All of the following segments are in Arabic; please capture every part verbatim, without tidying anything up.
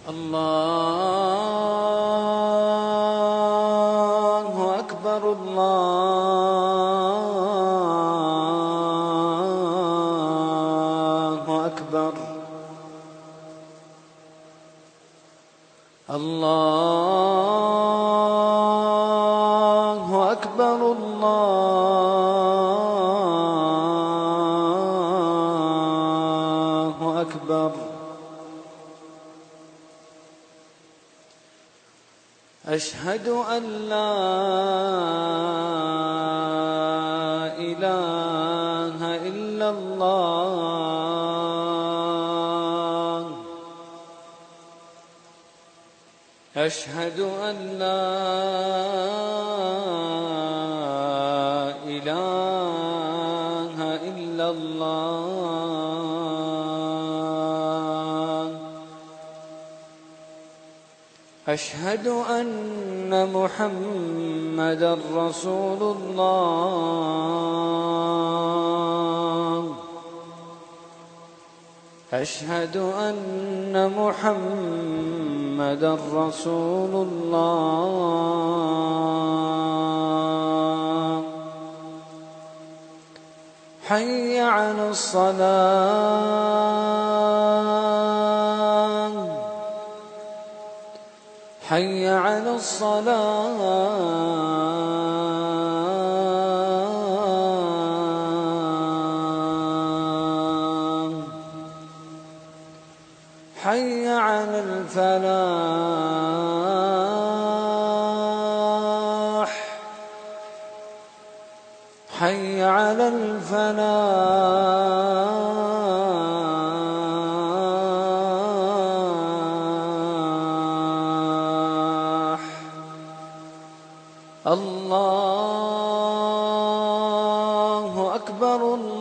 الله أكبر الله أكبر الله أكبر الله أكبر. أشهد أن لا إله إلا الله. أشهد أن لا إله إلا الله. أشهد أن محمدًا رسول الله. أشهد أن محمدًا رسول الله. حي على الصلاة. حي على الصلاة. حي على الفلاح. حي على الفلاح. الله أكبر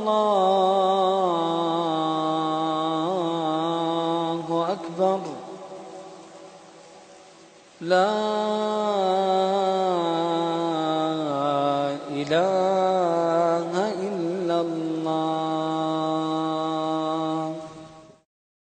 الله أكبر. لا إله